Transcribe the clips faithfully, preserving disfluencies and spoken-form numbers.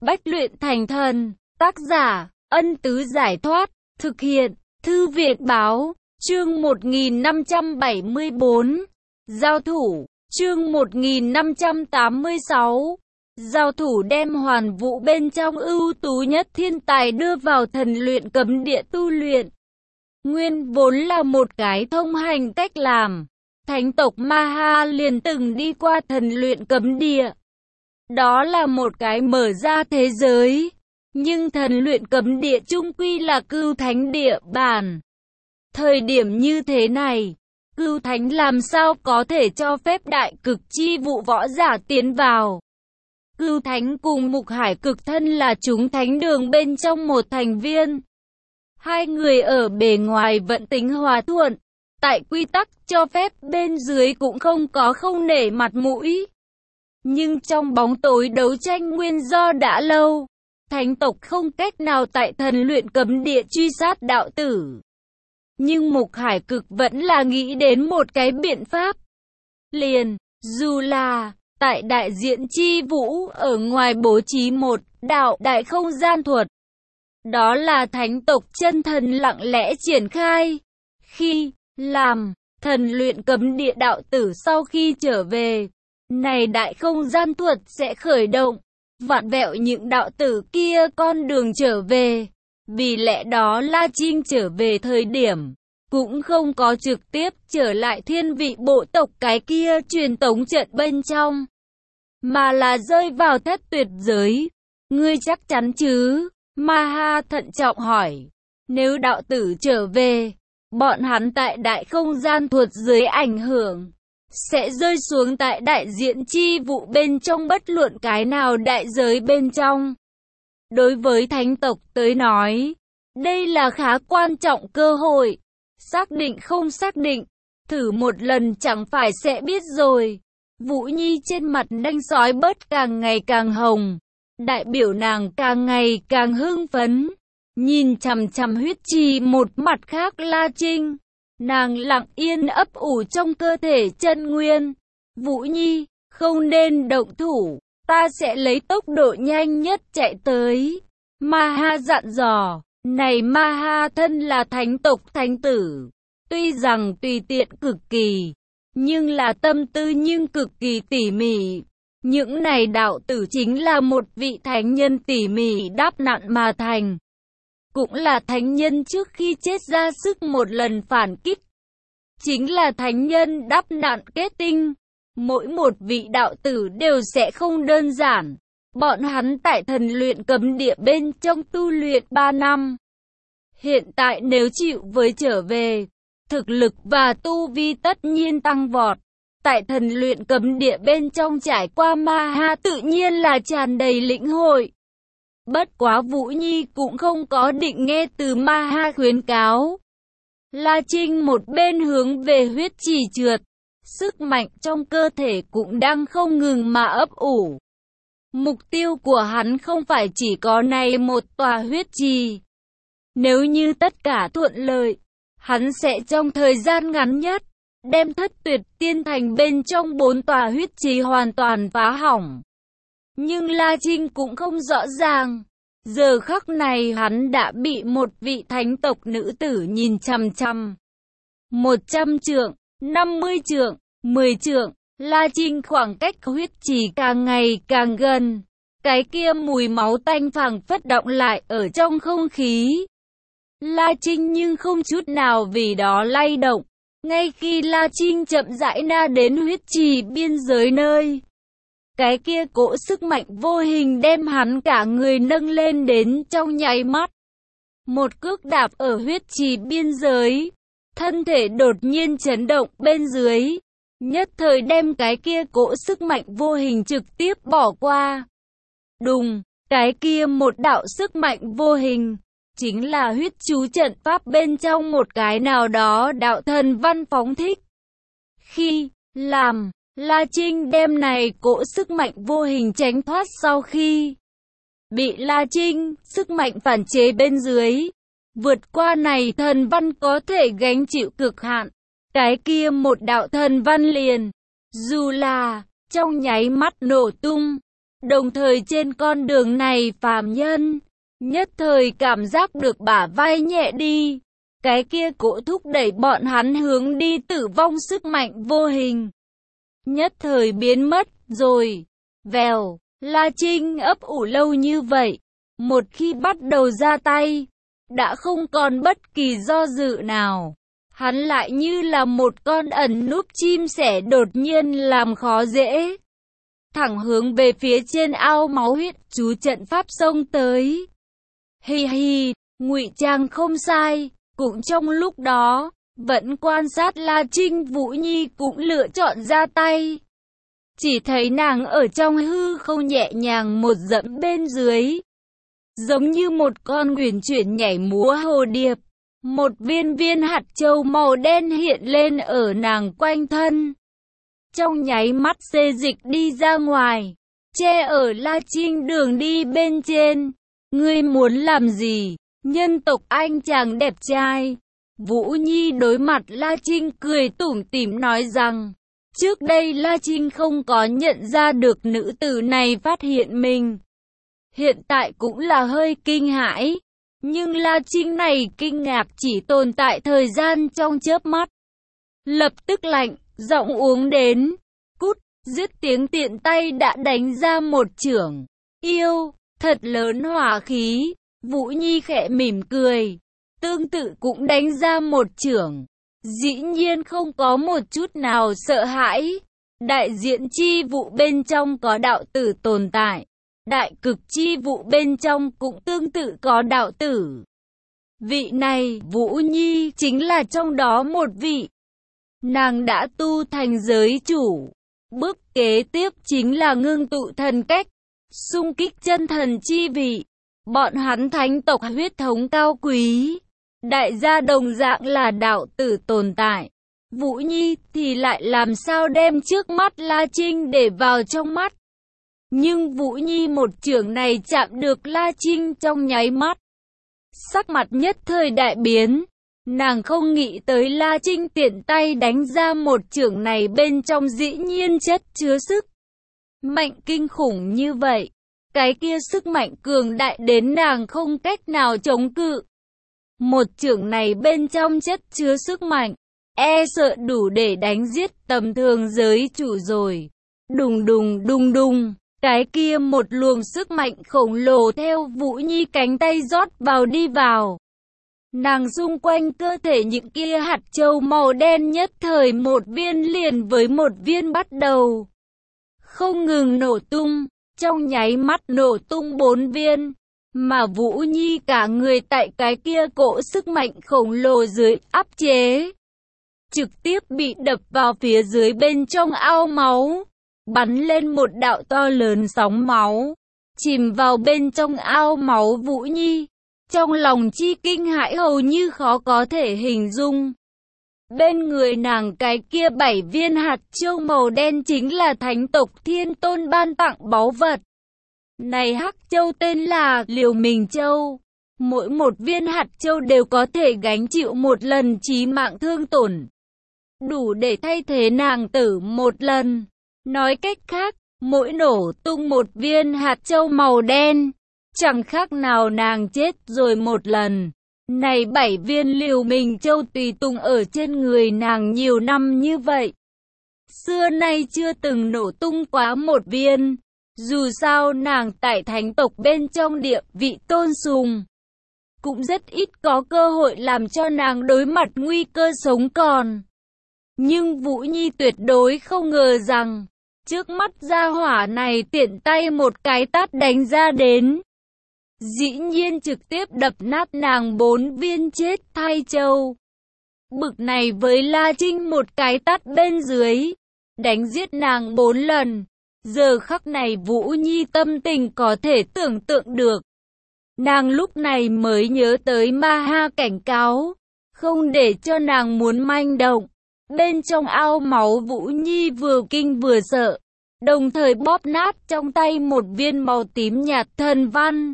Bách luyện thành thần. Tác giả, Ân Tứ Giải Thoát. Thực hiện, Thư Viện Báo. Chương một nghìn năm trăm bảy mươi bốn. Giao thủ. Chương một nghìn năm trăm tám mươi sáu. Giao thủ đem Hoàn Vũ bên trong ưu tú nhất thiên tài đưa vào thần luyện cấm địa tu luyện. Nguyên vốn là một cái thông hành cách làm. Thánh tộc Ma-ha liền từng đi qua thần luyện cấm địa. Đó là một cái mở ra thế giới. Nhưng thần luyện cấm địa chung quy là Cửu Thánh địa bàn. Thời điểm như thế này, Cửu Thánh làm sao có thể cho phép đại cực chi vụ võ giả tiến vào. Cửu Thánh cùng Mục Hải cực thân là chúng thánh đường bên trong một thành viên. Hai người ở bề ngoài vẫn tính hòa thuận. Tại quy tắc cho phép bên dưới cũng không có không nể mặt mũi. Nhưng trong bóng tối đấu tranh nguyên do đã lâu, thánh tộc không cách nào tại thần luyện cấm địa truy sát đạo tử. Nhưng Mục Hải cực vẫn là nghĩ đến một cái biện pháp. Liền, dù là tại đại diện chi vũ ở ngoài bố trí một đạo đại không gian thuật. Đó là thánh tộc chân thần lặng lẽ triển khai. Khi làm thần luyện cấm địa đạo tử sau khi trở về, này đại không gian thuật sẽ khởi động, vặn vẹo những đạo tử kia con đường trở về. Vì lẽ đó La Trinh trở về thời điểm, cũng không có trực tiếp trở lại thiên vị bộ tộc cái kia truyền tống trận bên trong, mà là rơi vào thất tuyệt giới. Ngươi chắc chắn chứ? Ma-ha thận trọng hỏi. Nếu đạo tử trở về, bọn hắn tại đại không gian thuật dưới ảnh hưởng, sẽ rơi xuống tại đại diện chi vụ bên trong bất luận cái nào đại giới bên trong. Đối với thánh tộc tới nói, đây là khá quan trọng cơ hội. Xác định không xác định, thử một lần chẳng phải sẽ biết rồi. Vũ Nhi trên mặt đanh sói bớt càng ngày càng hồng, đại biểu nàng càng ngày càng hưng phấn. Nhìn chằm chằm huyết trì một mặt khác La Trinh, nàng lặng yên ấp ủ trong cơ thể chân nguyên. Vũ Nhi, không nên động thủ, ta sẽ lấy tốc độ nhanh nhất chạy tới. Ma-ha dặn dò. Này Ma-ha thân là thánh tộc thánh tử, tuy rằng tùy tiện cực kỳ, nhưng là tâm tư nhưng cực kỳ tỉ mỉ. Những này đạo tử chính là một vị thánh nhân tỉ mỉ đắp nặn mà thành. Cũng là thánh nhân trước khi chết ra sức một lần phản kích. Chính là thánh nhân đắp nặn kết tinh. Mỗi một vị đạo tử đều sẽ không đơn giản. Bọn hắn tại thần luyện cấm địa bên trong tu luyện ba năm. Hiện tại nếu chịu với trở về, thực lực và tu vi tất nhiên tăng vọt. Tại thần luyện cấm địa bên trong trải qua Ma-ha tự nhiên là tràn đầy lĩnh hội. Bất quá Vũ Nhi cũng không có định nghe từ Ma-ha khuyến cáo. La Trinh một bên hướng về huyết trì trượt, sức mạnh trong cơ thể cũng đang không ngừng mà ấp ủ. Mục tiêu của hắn không phải chỉ có này một tòa huyết trì. Nếu như tất cả thuận lợi, hắn sẽ trong thời gian ngắn nhất, đem thất tuyệt tiên thành bên trong bốn tòa huyết trì hoàn toàn phá hỏng. Nhưng La Trinh cũng không rõ ràng. Giờ khắc này hắn đã bị một vị thánh tộc nữ tử nhìn chằm chằm. Một trăm trượng, năm mươi trượng, mười trượng, La Trinh khoảng cách huyết trì càng ngày càng gần. Cái kia mùi máu tanh phảng phất động lại ở trong không khí. La Trinh nhưng không chút nào vì đó lay động. Ngay khi La Trinh chậm rãi na đến huyết trì biên giới nơi, cái kia cỗ sức mạnh vô hình đem hắn cả người nâng lên đến trong nháy mắt. Một cước đạp ở huyết trì biên giới, thân thể đột nhiên chấn động bên dưới, nhất thời đem cái kia cỗ sức mạnh vô hình trực tiếp bỏ qua. Đùng, cái kia một đạo sức mạnh vô hình, chính là huyết chú trận pháp bên trong một cái nào đó đạo thần văn phóng thích. Khi làm La Trinh đem này cỗ sức mạnh vô hình tránh thoát sau khi bị La Trinh sức mạnh phản chế bên dưới, vượt qua này thần văn có thể gánh chịu cực hạn, cái kia một đạo thần văn liền, dù là trong nháy mắt nổ tung, Đồng thời trên con đường này phàm nhân nhất thời cảm giác được bả vai nhẹ đi. Cái kia cỗ thúc đẩy bọn hắn hướng đi tử vong sức mạnh vô hình nhất thời biến mất rồi. Vèo, La Trinh ấp ủ lâu như vậy, một khi bắt đầu ra tay, đã không còn bất kỳ do dự nào. Hắn lại như là một con ẩn núp chim sẻ đột nhiên làm khó dễ, thẳng hướng về phía trên ao máu huyết chú trận pháp xông tới. Hi hi, ngụy trang không sai. Cũng trong lúc đó, vẫn quan sát La Trinh, Vũ Nhi cũng lựa chọn ra tay. Chỉ thấy nàng ở trong hư không nhẹ nhàng một dẫm bên dưới, giống như một con uyển chuyển nhảy múa hồ điệp. Một viên viên hạt châu màu đen hiện lên ở nàng quanh thân, trong nháy mắt xê dịch đi ra ngoài, che ở La Trinh đường đi bên trên. Ngươi muốn làm gì, nhân tộc anh chàng đẹp trai? Vũ Nhi đối mặt La Trinh cười tủm tỉm nói rằng, trước đây La Trinh không có nhận ra được nữ tử này phát hiện mình. Hiện tại cũng là hơi kinh hãi, nhưng La Trinh này kinh ngạc chỉ tồn tại thời gian trong chớp mắt. Lập tức lạnh, giọng uống đến, cút, dứt tiếng tiện tay đã đánh ra một chưởng. Yêu, thật lớn hỏa khí. Vũ Nhi khẽ mỉm cười, tương tự cũng đánh ra một chưởng. Dĩ nhiên không có một chút nào sợ hãi. Đại diện chi vụ bên trong có đạo tử tồn tại. Đại cực chi vụ bên trong cũng tương tự có đạo tử. Vị này, Vũ Nhi, chính là trong đó một vị. Nàng đã tu thành giới chủ. Bước kế tiếp chính là ngưng tụ thần cách, xung kích chân thần chi vị. Bọn hắn thánh tộc huyết thống cao quý, đại gia đồng dạng là đạo tử tồn tại. Vũ Nhi thì lại làm sao đem trước mắt La Trinh để vào trong mắt. Nhưng Vũ Nhi một chưởng này chạm được La Trinh trong nháy mắt, sắc mặt nhất thời đại biến. Nàng không nghĩ tới La Trinh tiện tay đánh ra một chưởng này bên trong dĩ nhiên chất chứa sức mạnh kinh khủng như vậy. Cái kia sức mạnh cường đại đến nàng không cách nào chống cự. Một chưởng này bên trong chất chứa sức mạnh, e sợ đủ để đánh giết tầm thường giới chủ rồi. Đùng đùng đùng đùng, cái kia một luồng sức mạnh khổng lồ theo Vũ Nhi cánh tay rót vào đi vào. Nàng xung quanh cơ thể những kia hạt châu màu đen nhất thời một viên liền với một viên bắt đầu không ngừng nổ tung. Trong nháy mắt nổ tung bốn viên, mà Vũ Nhi cả người tại cái kia cỗ sức mạnh khổng lồ dưới áp chế, trực tiếp bị đập vào phía dưới bên trong ao máu, bắn lên một đạo to lớn sóng máu, chìm vào bên trong ao máu. Vũ Nhi trong lòng chi kinh hãi hầu như khó có thể hình dung. Bên người nàng cái kia bảy viên hạt châu màu đen chính là thánh tộc Thiên Tôn ban tặng báu vật. Này hắc châu tên là Liều Mình Châu. Mỗi một viên hạt châu đều có thể gánh chịu một lần chí mạng thương tổn, đủ để thay thế nàng tử một lần. Nói cách khác, mỗi nổ tung một viên hạt châu màu đen, chẳng khác nào nàng chết rồi một lần. Này bảy viên Liều Mình Châu tùy tùng ở trên người nàng nhiều năm như vậy, xưa nay chưa từng nổ tung quá một viên. Dù sao nàng tại thánh tộc bên trong địa vị tôn sùng, cũng rất ít có cơ hội làm cho nàng đối mặt nguy cơ sống còn. Nhưng Vũ Nhi tuyệt đối không ngờ rằng, trước mắt gia hỏa này tiện tay một cái tát đánh ra đến, dĩ nhiên trực tiếp đập nát nàng bốn viên chết thay châu. Bực này với La Trinh một cái tát bên dưới, đánh giết nàng bốn lần. Giờ khắc này Vũ Nhi tâm tình có thể tưởng tượng được. Nàng lúc này mới nhớ tới Ma Ha cảnh cáo, không để cho nàng muốn manh động. Bên trong ao máu Vũ Nhi vừa kinh vừa sợ, đồng thời bóp nát trong tay một viên màu tím nhạt thần văn.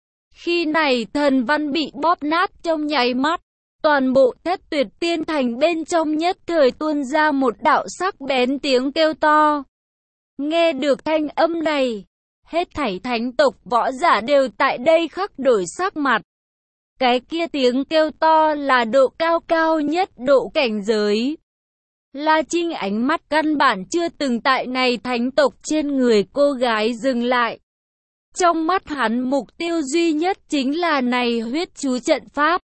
Khi này thần văn bị bóp nát trong nháy mắt, toàn bộ Thất Tuyệt Tiên Thành bên trong nhất thời tuôn ra một đạo sắc bén tiếng kêu to. Nghe được thanh âm này, Hết thảy thánh tộc võ giả đều tại đây khắc đổi sắc mặt. Cái kia tiếng kêu to là độ cao cao nhất độ cảnh giới. La Trinh ánh mắt căn bản chưa từng tại này thánh tộc trên người cô gái dừng lại. Trong mắt hắn mục tiêu duy nhất chính là này huyết chú trận pháp.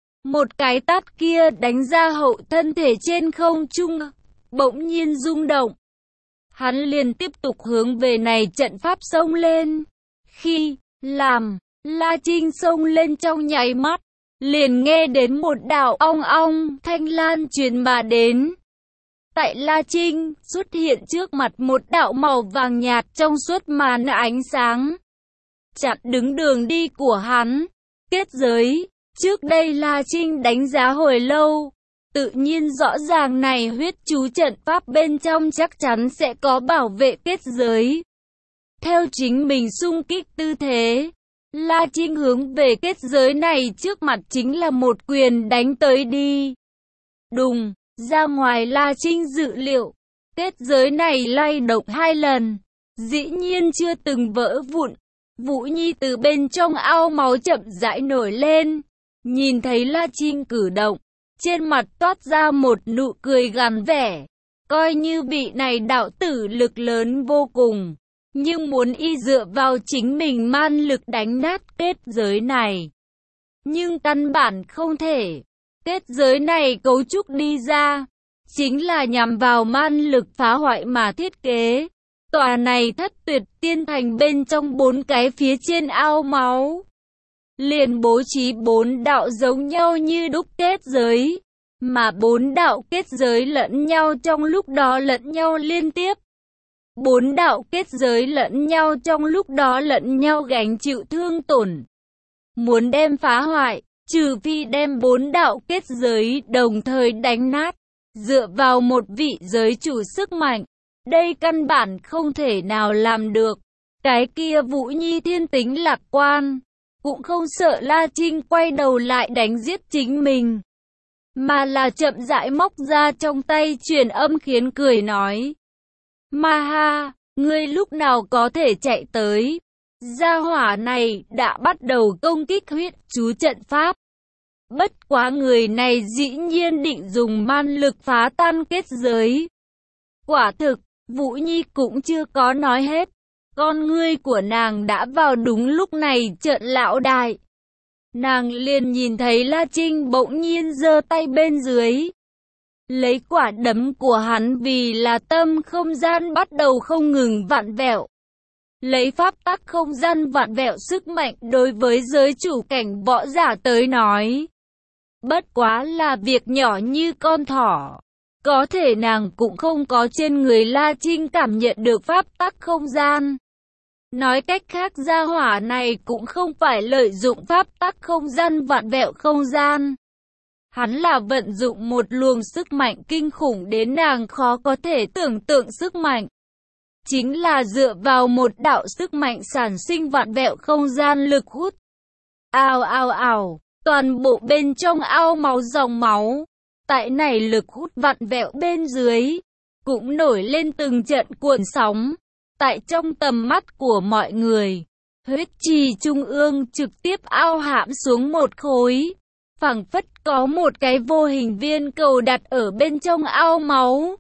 Một cái tát kia đánh ra hậu thân thể trên không trung, bỗng nhiên rung động. Hắn liền tiếp tục hướng về này trận pháp xông lên. Khi làm La Trinh xông lên trong nháy mắt, liền nghe đến một đạo ong ong thanh lan truyền mà đến. Tại La Trinh xuất hiện trước mặt một đạo màu vàng nhạt trong suốt màn ánh sáng, chặn đứng đường đi của hắn. Kết giới, trước đây La Trinh đánh giá hồi lâu, tự nhiên rõ ràng này huyết chú trận pháp bên trong chắc chắn sẽ có bảo vệ kết giới. Theo chính mình xung kích tư thế, La Trinh hướng về kết giới này trước mặt chính là một quyền đánh tới đi. Đùng, ra ngoài La Trinh dự liệu, kết giới này lay động hai lần, dĩ nhiên chưa từng vỡ vụn. Vũ Nhi từ bên trong ao máu chậm rãi nổi lên, nhìn thấy La Trinh cử động, trên mặt toát ra một nụ cười gằn vẻ, coi như bị này đạo tử lực lớn vô cùng, nhưng muốn y dựa vào chính mình man lực đánh nát kết giới này. Nhưng căn bản không thể, kết giới này cấu trúc đi ra, chính là nhằm vào man lực phá hoại mà thiết kế. Tòa này thất tuyệt tiên thành bên trong bốn cái phía trên ao máu, liền bố trí bốn đạo giống nhau như đúc kết giới, mà bốn đạo kết giới lẫn nhau trong lúc đó lẫn nhau liên tiếp. Bốn đạo kết giới lẫn nhau trong lúc đó lẫn nhau gánh chịu thương tổn. Muốn đem phá hoại, trừ phi đem bốn đạo kết giới đồng thời đánh nát, dựa vào một vị giới chủ sức mạnh. Đây căn bản không thể nào làm được. Cái kia Vũ Nhi thiên tính lạc quan, cũng không sợ La Trinh quay đầu lại đánh giết chính mình, mà là chậm rãi móc ra trong tay truyền âm khiến cười nói: Ma ha, ngươi lúc nào có thể chạy tới? Gia hỏa này đã bắt đầu công kích huyết chú trận pháp. Bất quá người này dĩ nhiên định dùng man lực phá tan kết giới. Quả thực, Vũ Nhi cũng chưa có nói hết. Con ngươi của nàng đã vào đúng lúc này trợn lão đại. Nàng liền nhìn thấy La Trinh bỗng nhiên giơ tay bên dưới, lấy quả đấm của hắn vì là tâm không gian bắt đầu không ngừng vặn vẹo. Lấy pháp tắc không gian vặn vẹo sức mạnh đối với giới chủ cảnh võ giả tới nói, bất quá là việc nhỏ như con thỏ. Có thể nàng cũng không có trên người La Trinh cảm nhận được pháp tắc không gian. Nói cách khác, gia hỏa này cũng không phải lợi dụng pháp tắc không gian vặn vẹo không gian. Hắn là vận dụng một luồng sức mạnh kinh khủng đến nàng khó có thể tưởng tượng sức mạnh. Chính là dựa vào một đạo sức mạnh sản sinh vặn vẹo không gian lực hút. Ào ào ào, toàn bộ bên trong ao máu dòng máu, tại này lực hút vặn vẹo bên dưới, cũng nổi lên từng trận cuộn sóng. Tại trong tầm mắt của mọi người, huyết trì trung ương trực tiếp ao hãm xuống một khối, phảng phất có một cái vô hình viên cầu đặt ở bên trong ao máu.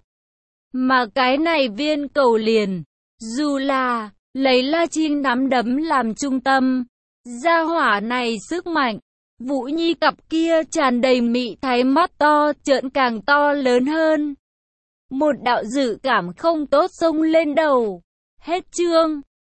Mà cái này viên cầu liền, dù là lấy La Trinh nắm đấm làm trung tâm, gia hỏa này sức mạnh, Vũ Nhi cặp kia tràn đầy mị thái mắt to trợn càng to lớn hơn. Một đạo dự cảm không tốt xông lên đầu. Hết chương.